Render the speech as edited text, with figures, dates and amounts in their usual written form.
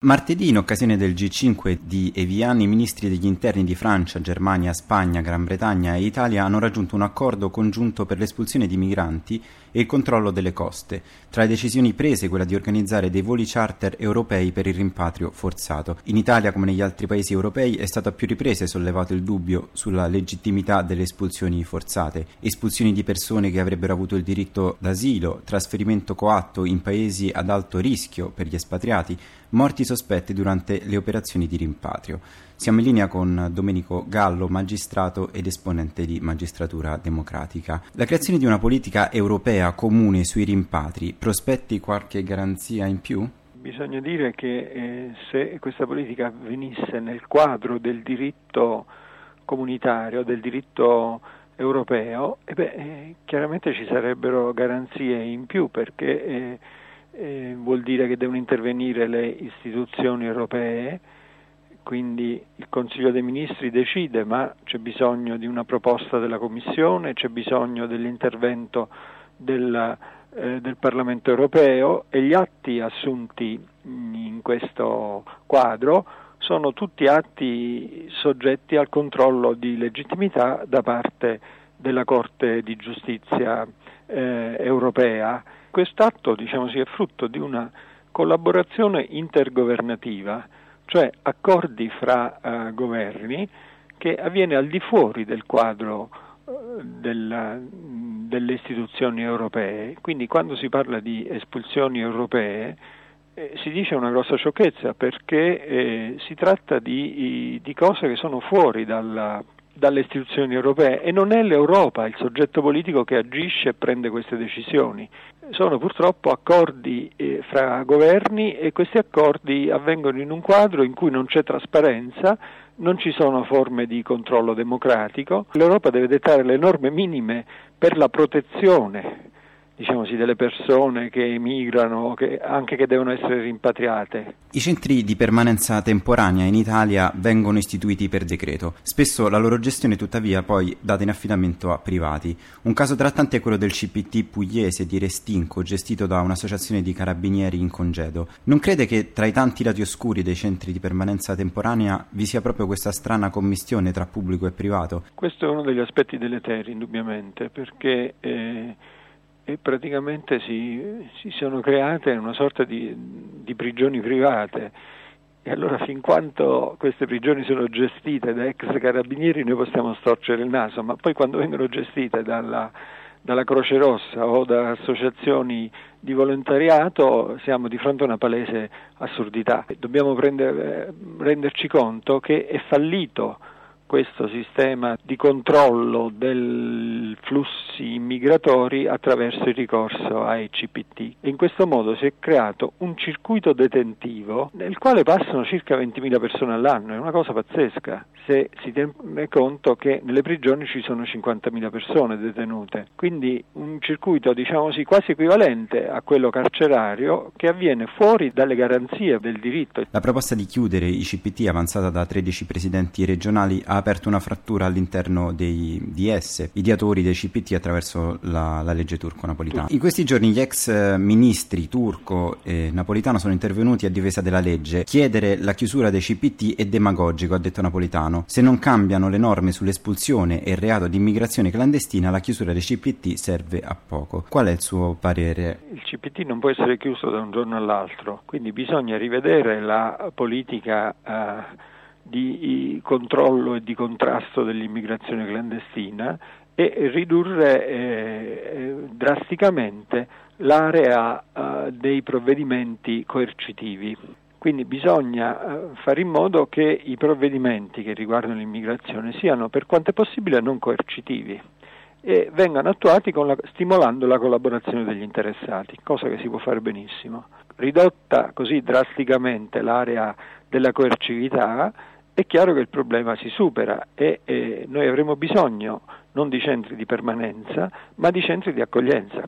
Martedì, in occasione del G5 di Evian, i ministri degli interni di Francia, Germania, Spagna, Gran Bretagna e Italia hanno raggiunto un accordo congiunto per l'espulsione di migranti e il controllo delle coste. Tra le decisioni prese, quella di organizzare dei voli charter europei per il rimpatrio forzato. In Italia, come negli altri paesi europei, è stato a più riprese sollevato il dubbio sulla legittimità delle espulsioni forzate. Espulsioni di persone che avrebbero avuto il diritto d'asilo, trasferimento coatto in paesi ad alto rischio per gli espatriati, morti sospetti durante le operazioni di rimpatrio. Siamo in linea con Domenico Gallo, magistrato ed esponente di Magistratura Democratica. La creazione di una politica europea comune sui rimpatri prospetti qualche garanzia in più? Bisogna dire che se questa politica avvenisse nel quadro del diritto comunitario, del diritto europeo, chiaramente ci sarebbero garanzie in più, perché vuol dire che devono intervenire le istituzioni europee, quindi il Consiglio dei Ministri decide, ma c'è bisogno di una proposta della Commissione, c'è bisogno dell'intervento del Parlamento europeo, e gli atti assunti in questo quadro sono tutti atti soggetti al controllo di legittimità da parte della Corte di Giustizia europea. Quest'atto, è frutto di una collaborazione intergovernativa, cioè accordi fra governi, che avviene al di fuori del quadro delle istituzioni europee. Quindi quando si parla di espulsioni europee si dice una grossa sciocchezza, perché si tratta di cose che sono fuori dalle istituzioni europee, e non è l'Europa il soggetto politico che agisce e prende queste decisioni. Sono purtroppo accordi fra governi, e questi accordi avvengono in un quadro in cui non c'è trasparenza, non ci sono forme di controllo democratico. L'Europa deve dettare le norme minime per la protezione delle persone che emigrano, anche che devono essere rimpatriate. I centri di permanenza temporanea in Italia vengono istituiti per decreto. Spesso la loro gestione, tuttavia, poi data in affidamento a privati. Un caso tra tanti è quello del CPT pugliese di Restinco, gestito da un'associazione di carabinieri in congedo. Non crede che tra i tanti lati oscuri dei centri di permanenza temporanea vi sia proprio questa strana commistione tra pubblico e privato? Questo è uno degli aspetti deleteri, indubbiamente, perché e praticamente si sono create una sorta di prigioni private, e allora fin quanto queste prigioni sono gestite da ex carabinieri noi possiamo storcere il naso, ma poi quando vengono gestite dalla Croce Rossa o da associazioni di volontariato siamo di fronte a una palese assurdità. Dobbiamo renderci conto che è fallito questo sistema di controllo dei flussi immigratori attraverso il ricorso ai CPT. E in questo modo si è creato un circuito detentivo nel quale passano circa 20.000 persone all'anno. È una cosa pazzesca, se si tiene conto che nelle prigioni ci sono 50.000 persone detenute. Quindi un circuito, quasi equivalente a quello carcerario, che avviene fuori dalle garanzie del diritto. La proposta di chiudere i CPT, avanzata da 13 presidenti regionali, ha aperto una frattura all'interno dei DS, ideatori dei CPT, attraverso la legge turco-napolitana. In questi giorni gli ex ministri Turco e Napolitano sono intervenuti a difesa della legge. Chiedere la chiusura dei CPT è demagogico, ha detto Napolitano. Se non cambiano le norme sull'espulsione e il reato di immigrazione clandestina, la chiusura dei CPT serve a poco. Qual è il suo parere? Il CPT non può essere chiuso da un giorno all'altro, quindi bisogna rivedere la politica di controllo e di contrasto dell'immigrazione clandestina e ridurre drasticamente l'area dei provvedimenti coercitivi. Quindi bisogna fare in modo che i provvedimenti che riguardano l'immigrazione siano per quanto è possibile non coercitivi e vengano attuati stimolando la collaborazione degli interessati, cosa che si può fare benissimo. Ridotta così drasticamente l'area della coercività, è chiaro che il problema si supera e noi avremo bisogno non di centri di permanenza, ma di centri di accoglienza.